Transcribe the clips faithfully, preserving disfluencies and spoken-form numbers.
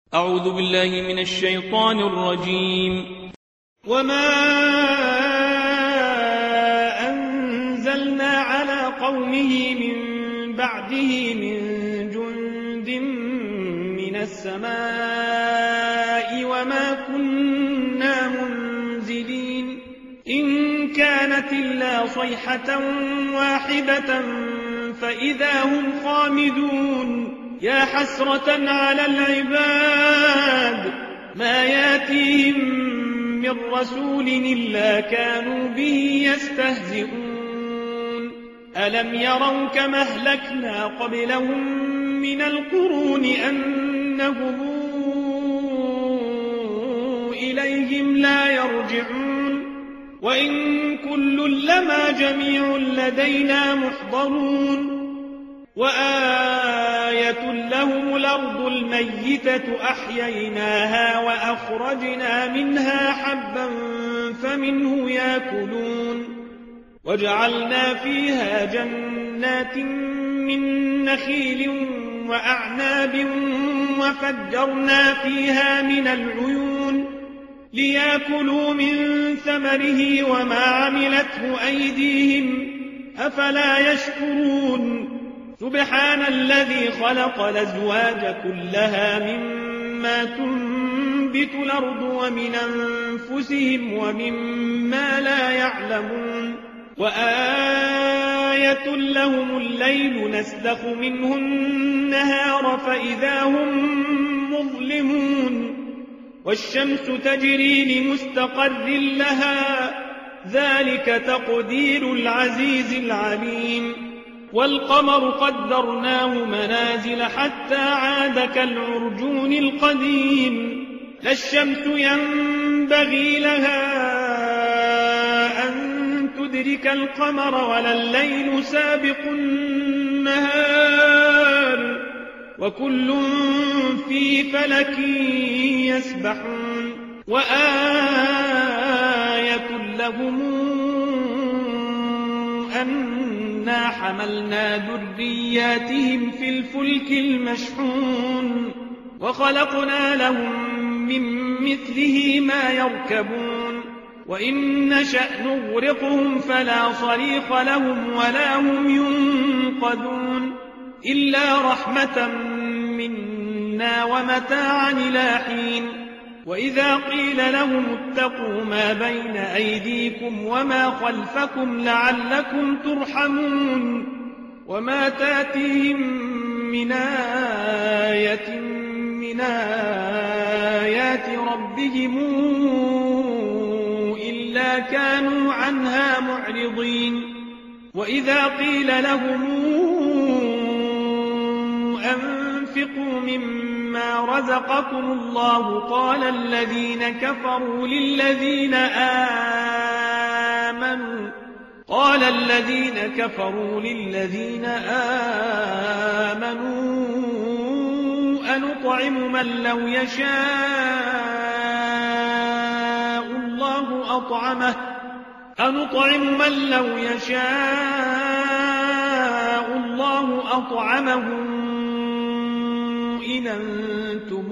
أعوذ بالله من الشيطان الرجيم. وما أنزلنا على قومه من بعده من جند من السماء وما كنا منزلين إن كانت إلا صيحة واحدة فإذا هم خامدون يا حسرة على العباد ما ياتيهم من رسول إلا كانوا به يستهزئون ألم يروا كما أهلكنا قبلهم من القرون أنهم إليهم لا يرجعون وإن كل لما جميع لدينا محضرون وآية لهم الأرض الميتة أحييناها وأخرجنا منها حبا فمنه يأكلون وجعلنا فيها جنات من نخيل وأعناب وفجرنا فيها من العيون ليأكلوا من ثمره وما عملته أيديهم أفلا يشكرون سبحان الذي خلق الأزواج كلها مما تنبت الأرض ومن أنفسهم ومما لا يعلمون وآية لهم الليل نسلخ منه النهار فإذا هم مظلمون والشمس تجري لمستقر لها ذلك تقدير العزيز العليم والقمر قدرناه منازل حتى عاد كالعرجون القديم لا الشمس ينبغي لها أن تدرك القمر ولا الليل سابق النهار وكل في فلك يسبحون وآية لهم أنا حملنا ذرياتهم في الفلك المشحون وخلقنا لهم من مثله ما يركبون وإن نشأ نغرقهم فلا صريخ لهم ولا هم ينقذون إلا رحمة منا ومتاعا إلى حين وإذا قيل لهم اتقوا ما بين أيديكم وما خلفكم لعلكم ترحمون وما تاتيهم من آية من آيات ربهم إلا كانوا عنها معرضين وإذا قيل لهم أنفقوا مما رزقكم الله قال الذين كفروا للذين آمنوا قال الذين كفروا للذين آمنوا أنطعم من لو يشاء الله أطعمه أنطعم من لو يشاء الله أطعمه إن أنتم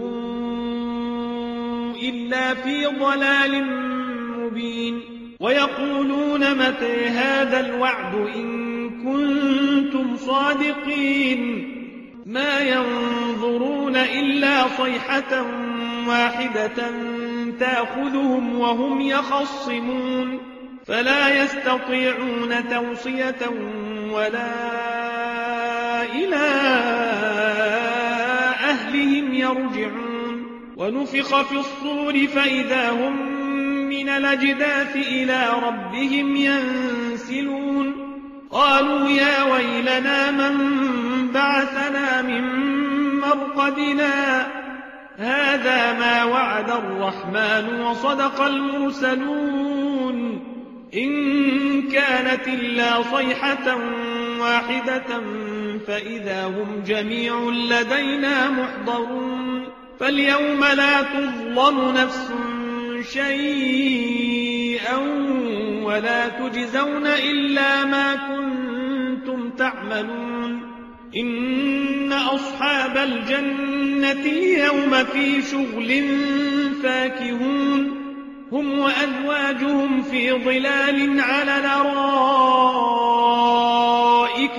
إلا في ضلال مبين ويقولون متى هذا الوعد إن كنتم صادقين ما ينظرون إلا صيحة واحدة تأخذهم وهم يخصمون فلا يستطيعون توصية ولا إلى أهلهم يرجعون ونفخ في الصور فإذا هم من الأجداث إلى ربهم ينسلون قالوا يا ويلنا من بعثنا من مرقدنا هذا ما وعد الرحمن وصدق المرسلون إن كانت إلا صيحة واحدة فإذا هم جميع لدينا محضرون فاليوم لا تظلم نفس شيئا ولا تجزون إلا ما كنتم تعملون إن أصحاب الجنة اليوم في شغل فاكهون هم وأزواجهم في ظلال على الأرائك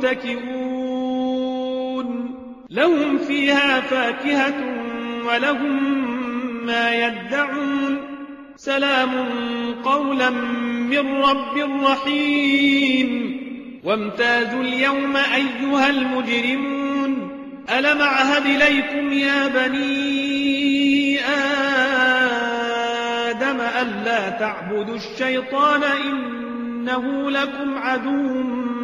متكئون لهم فيها فاكهة ولهم ما يدعون سلام قولا من رب رحيم وامتازوا اليوم أيها المجرمون ألم أعهد إليكم يا بني آدم ألا تعبدوا الشيطان إنه لكم عدو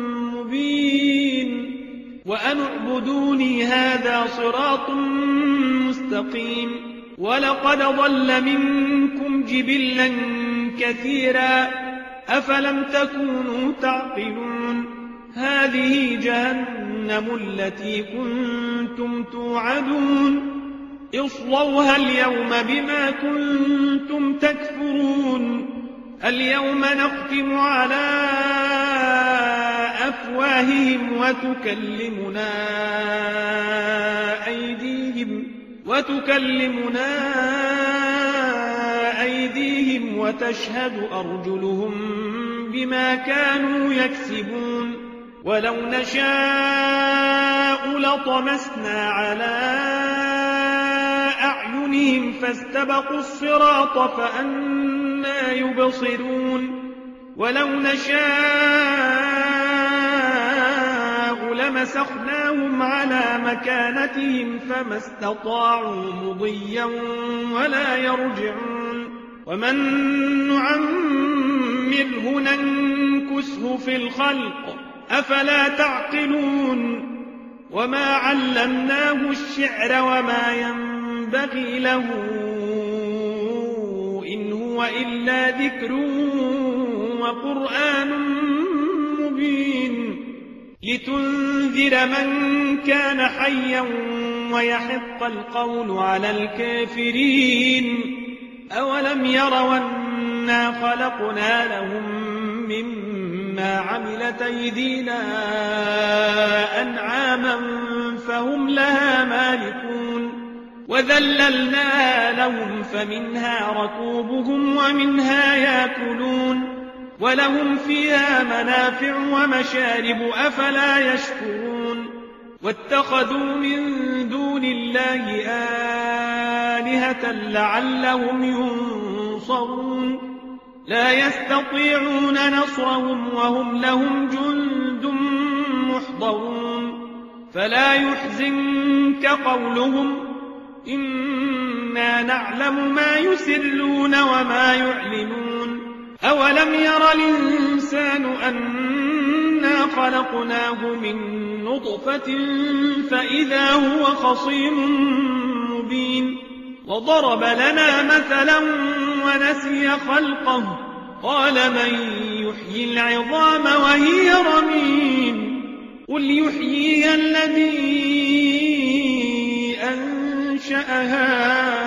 مبين وأن اعبدوني هذا صراط مستقيم ولقد ضل منكم جبلا كثيرا أفلم تكونوا تعقلون هذه جهنم التي كنتم توعدون اصلوها اليوم بما كنتم تكفرون اليوم نختم على أفواههم وتكلمنا أيديهم وتكلمنا أيديهم وتشهد أرجلهم بما كانوا يكسبون ولو نشاء لطمسنا على أعينهم فاستبقوا الصراط فأنى يبصرون ولو نشاء لمسخناهم على مكانتهم فما استطاعوا مضيا ولا يرجعون ومن نعمره ننكسه في الخلق أفلا تعقلون وما علمناه الشعر وما ينبغي له إن هو إلا ذكر وقرآن مبين لتنذر من كان حيا ويحق القول على الكافرين أولم يروا أنا خلقنا لهم مما عملت أيدينا أنعاما فهم لها مالكون وذللناها لهم فمنها ركوبهم ومنها يأكلون ولهم فيها منافع ومشارب أفلا يشكرون واتخذوا من دون الله آلهة لعلهم ينصرون لا يستطيعون نصرهم وهم لهم جند محضرون فلا يحزنك قولهم إنا نعلم ما يسرون وما يعلنون أولم ير الإنسان أنا خلقناه من نطفة فإذا هو خصيم مبين وضرب لنا مثلا ونسي خلقه قال من يحيي العظام وهي رميم قل يحييها الذي أنشأها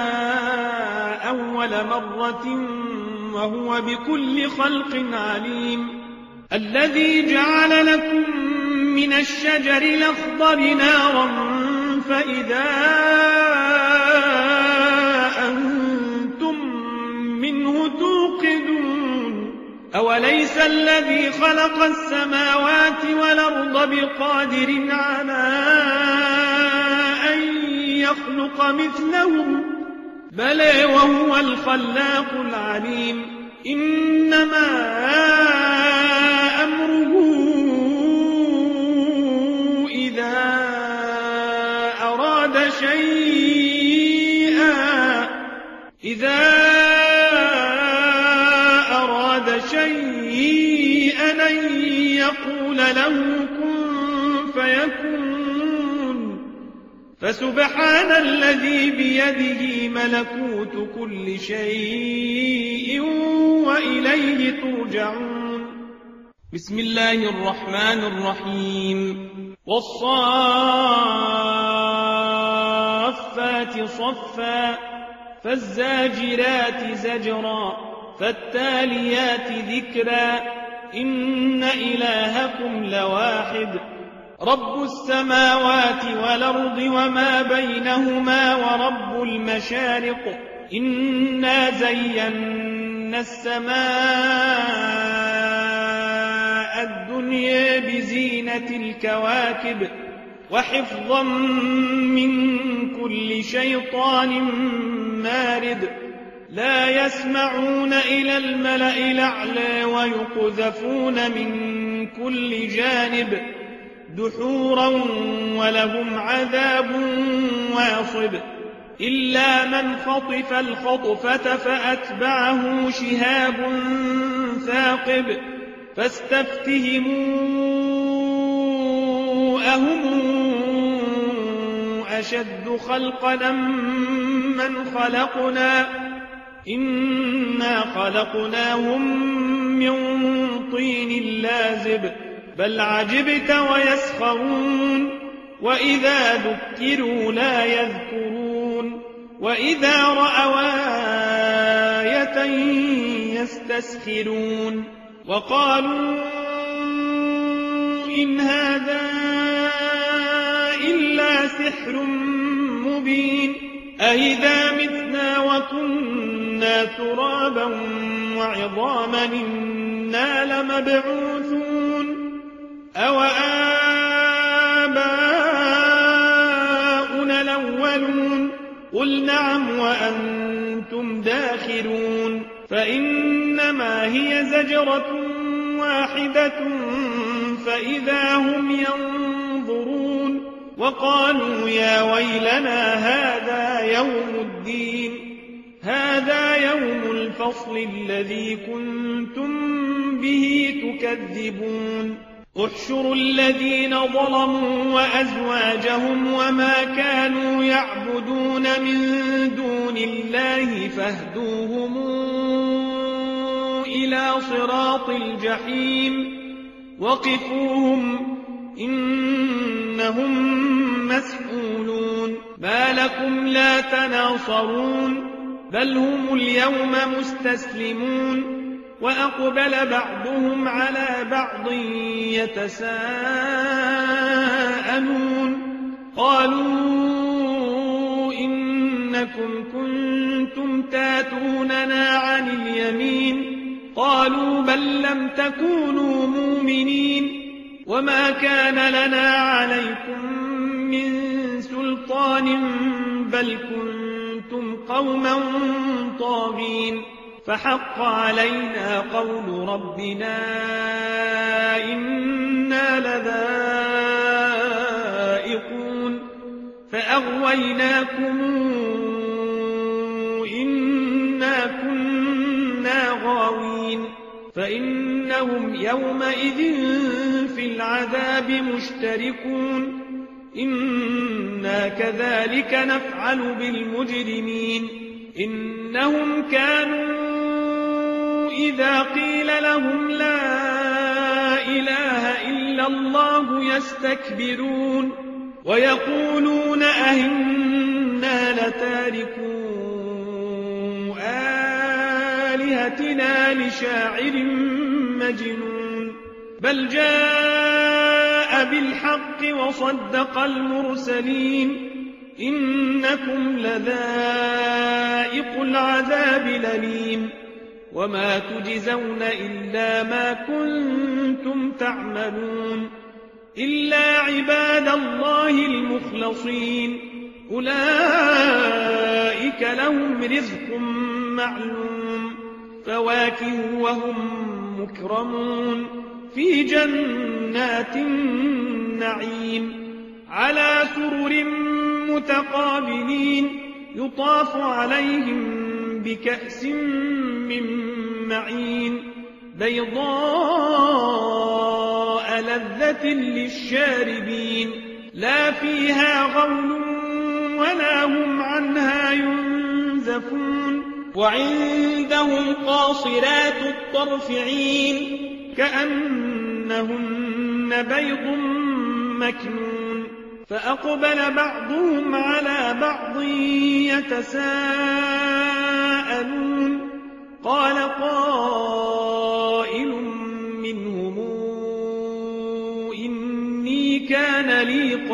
أول مرة وهو بكل خلق عليم الذي جعل لكم من الشجر الأخضر نارا فإذا أنتم منه توقدون أوليس الذي خلق السماوات والأرض بقادر على أن يخلق مثلهم بلى وهو الخلاق العليم إنما أمره إذا أراد شيئا إذا أراد شيئا أن يقول له كن فيكون فسبحان الذي بيده ملكوت كل شيء وإليه ترجعون بسم الله الرحمن الرحيم والصافات صفا فالزاجرات زجرا فالتاليات ذكرا إن إلهكم لواحد رب السماوات والأرض وما بينهما ورب المشارق إنا زينا السماء الدنيا بزينة الكواكب وحفظا من كل شيطان مارد لا يسمعون إلى الملأ الأعلى ويقذفون من كل جانب دحورا ولهم عذاب واصب إلا من خطف الخطفة فأتبعه شهاب ثاقب فاستفتهموا أهم أشد خلقنا من خلقنا إنا خلقناهم من طين لازب بل عجبت ويسخرون وإذا ذكروا لا يذكرون وإذا رأوا آية يستسخرون وقالوا إن هذا إلا سحر مبين أإذا متنا وكنا ترابا وعظاما إنا لمبعوثون أو آباؤنا الأولون قل نعم وأنتم داخرون فإنما هي زجرة واحدة فإذا هم ينظرون وقالوا يا ويلنا هذا يوم الدين هذا يوم الفصل الذي كنتم به تكذبون احشروا الذين ظلموا وأزواجهم وما كانوا يعبدون من دون الله فاهدوهم إلى صراط الجحيم وقفوهم إنهم مسئولون ما لكم لا تناصرون بل هم اليوم مستسلمون وأقبل بعضهم على بعض يتساءلون قالوا إنكم كنتم تاتوننا عن اليمين قالوا بل لم تكونوا مؤمنين وما كان لنا عليكم من سلطان بل كنتم قوما طاغين فحق علينا قول ربنا إنا لذائقون فأغويناكم إنا كنا غاوين فإنهم يومئذ في العذاب مشتركون إنا كذلك نفعل بالمجرمين إنهم كانوا إذا قيل لهم لا إله إلا الله يستكبرون ويقولون أئنا لتاركو آلهتنا لشاعر مجنون بل جاء بالحق وصدق المرسلين إنكم لذائق العذاب الأليم وما تجزون إلا ما كنتم تعملون إلا عباد الله المخلصين أولئك لهم رزق معلوم فواكه وهم مكرمون في جنات النعيم على سرر متقابلين يطاف عليهم بكأس من معين بيضاء لذة للشاربين لا فيها غول ولا هم عنها ينزفون وعندهم قاصرات الطرف عين كأنهن بيض مكنون فأقبل بعضهم على بعض يتساءلون قال قائل منهم إني كان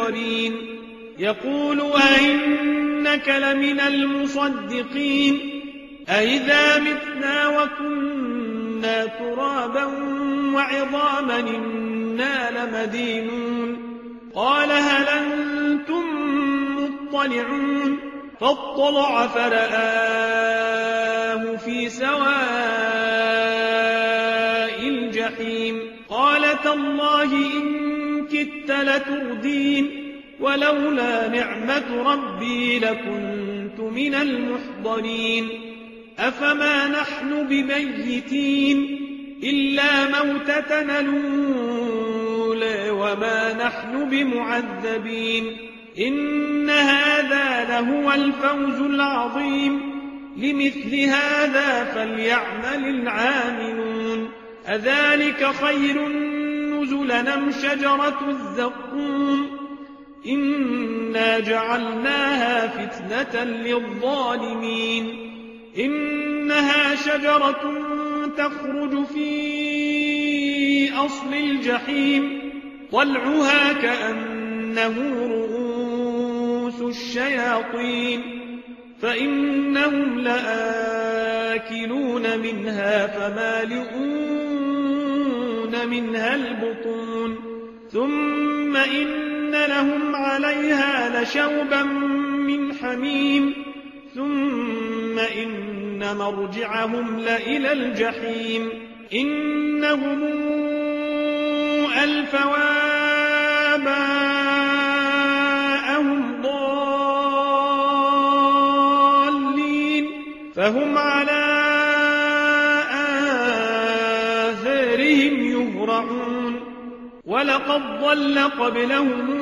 المنظرين يقول أئنك لمن المصدقين أئذا متنا وكنا ترابا وعظاما إنا لمدينون قال هل أنتم مطلعون فاطلع فرآه في سواء الجحيم قال تالله إن كدت لتردين ولولا نعمة ربي لكنت من المحضرين أفما نحن بميتين إلا موتتنا الأولى وما نحن بمعذبين إن هذا لهو الفوز العظيم لمثل هذا فليعمل العاملون أذلك خير نزلا أم شجرة الزقوم إنا جعلناها فتنة للظالمين إنها شجرة تخرج في أصل الجحيم طلعها كأنه رؤوس الشياطين فإنهم لآكلون منها فمالئون منها البطون ثم إن لهم عليها لشوبا من حميم ثم إن مرجعهم لإلى الجحيم إنهم ألفوا آباءهم ضالين فهم على آثارهم يهرعون ولقد ضل قبلهم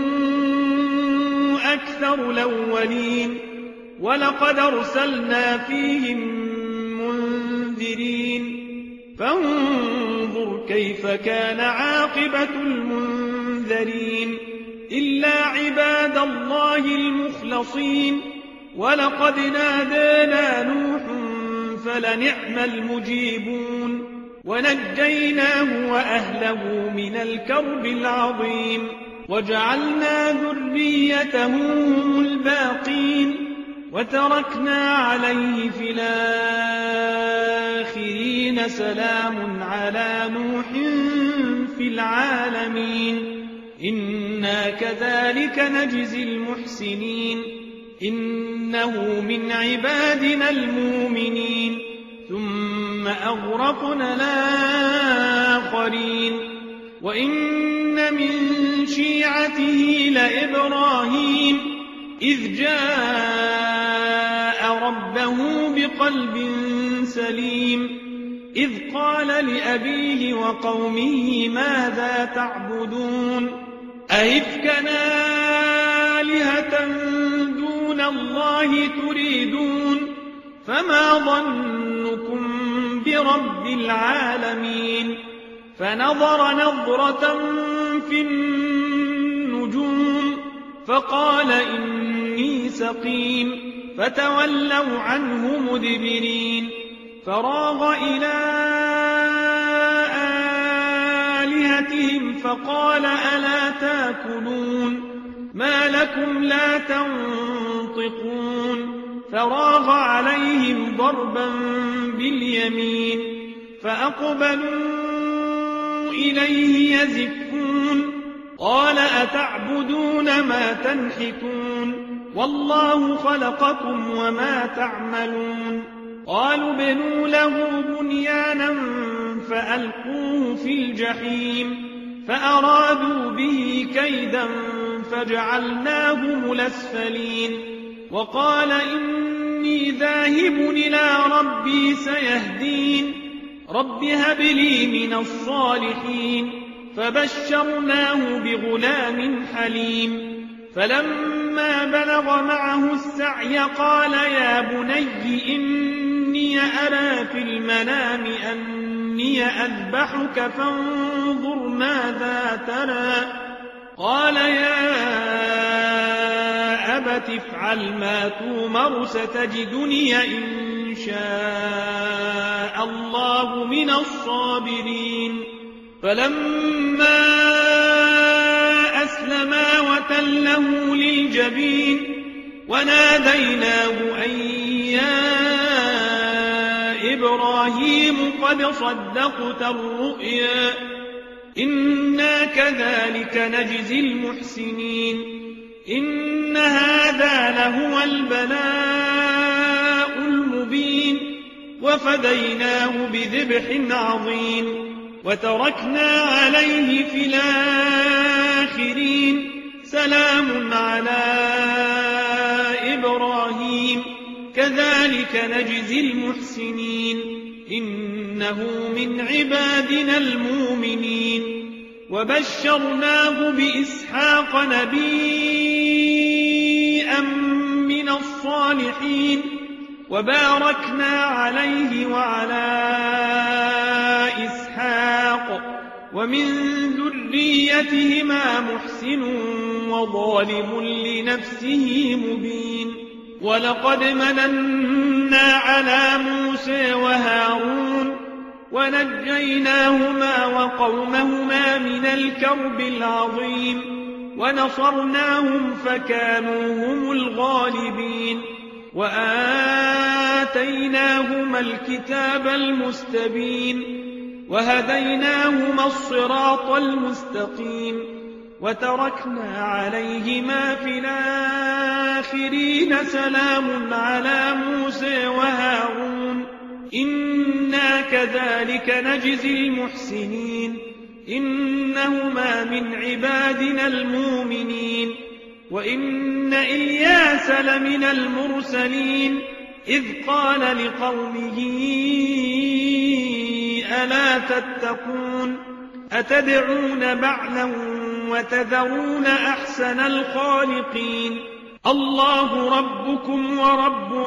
أكثر الأولين ولقد أرسلنا فيهم منذرين فانظر كيف كان عاقبة المنذرين إلا عباد الله المخلصين ولقد نادانا نوح فلنعم المجيبون ونجيناه وأهله من الكرب العظيم وجعلنا ذريته هم الباقين وتركنا عليه في الآخرين سلام على نوح في العالمين إنا كذلك نجزي المحسنين إنه من عبادنا المؤمنين ثم أغرقنا الآخرين وإن من شيعته لإبراهيم إذ جاء ربه بقلب سليم إذ قال لأبيه وقومه ماذا تعبدون أئفكا آلهة دون الله تريدون فما ظنكم برب العالمين فنظر نظرة في النجوم فقال إني سقيم فتولوا عنه مدبرين فراغ إلى آلهتهم فقال ألا تاكلون ما لكم لا تنطقون فراغ عليهم ضربا باليمين فأقبلوا إليه يزفون قال أتعبدون ما تنحتون والله خلقكم وما تعملون قالوا ابنوا له بنيانا فألقوه في الجحيم فأرادوا به كيدا فجعلناهم الأسفلين وقال إني ذاهب إلى ربي سيهدين رب هب لي من الصالحين فبشرناه بغلام حليم فلما بلغ معه السعي قال يا بني إني أرى في المنام أني أذبحك فانظر ماذا ترى قال يا أبت افعل ما تومر ستجدني إن شاء الله من الصابرين فلما فأسلما وتله للجبين وناديناه أن يا إبراهيم قد صدقت الرؤيا إنا كذلك نجزي المحسنين إن هذا لهو البلاء المبين وفديناه بذبح عظيم وتركنا عليه في الآخرين سلام على إبراهيم كذلك نجزي المحسنين إنه من عبادنا المؤمنين وبشرناه بإسحاق نبيا من الصالحين وباركنا عليه وعلى إسحاق ومن ذريتهما محسن وظالم لنفسه مبين ولقد مننا على موسى وهارون ونجيناهما وقومهما من الكرب العظيم ونصرناهم فكانوا هم الغالبين وآتيناهما الكتاب المستبين وهديناهما الصراط المستقيم وتركنا عليهما في الآخرين سلام على موسى وهارون إنا كذلك نجزي المحسنين إنهما من عبادنا المؤمنين وإن إلياس لمن المرسلين إذ قال لقومه ألا تتقون أتدعون بعلا وتذرون أحسن الخالقين الله ربكم ورب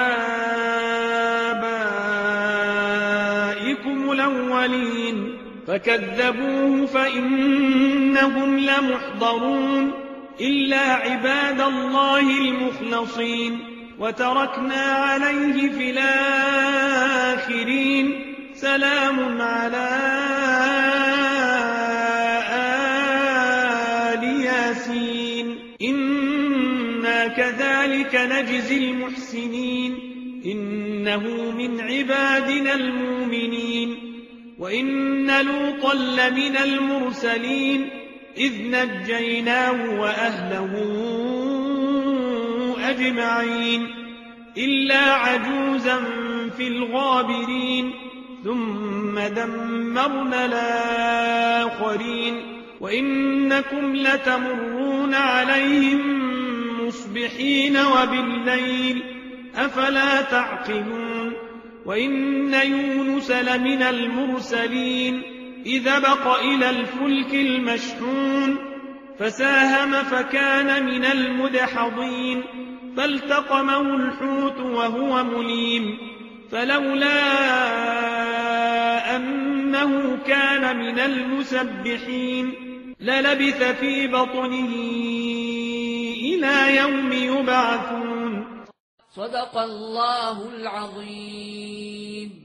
آبائكم الأولين فكذبوه فإنهم لمحضرون إلا عباد الله المخلصين وتركنا عليه في الآخرين سلام على آل ياسين إنا كذلك نجزي المحسنين إنه من عبادنا المؤمنين وإن لوطا لمن المرسلين إذ نجيناه وأهله أجمعين إلا عجوزا في الغابرين ثم دمرنا الآخرين وإنكم لتمرون عليهم مصبحين وبالليل أفلا تعقلون وإن يونس لمن المرسلين إذا بق إلى الفلك المشحون فساهم فكان من المدحضين فالتقمه الحوت وهو مليم فلولا أنه كان من المسبحين للبث في بطنه إلى يوم يبعثون صدق الله العظيم.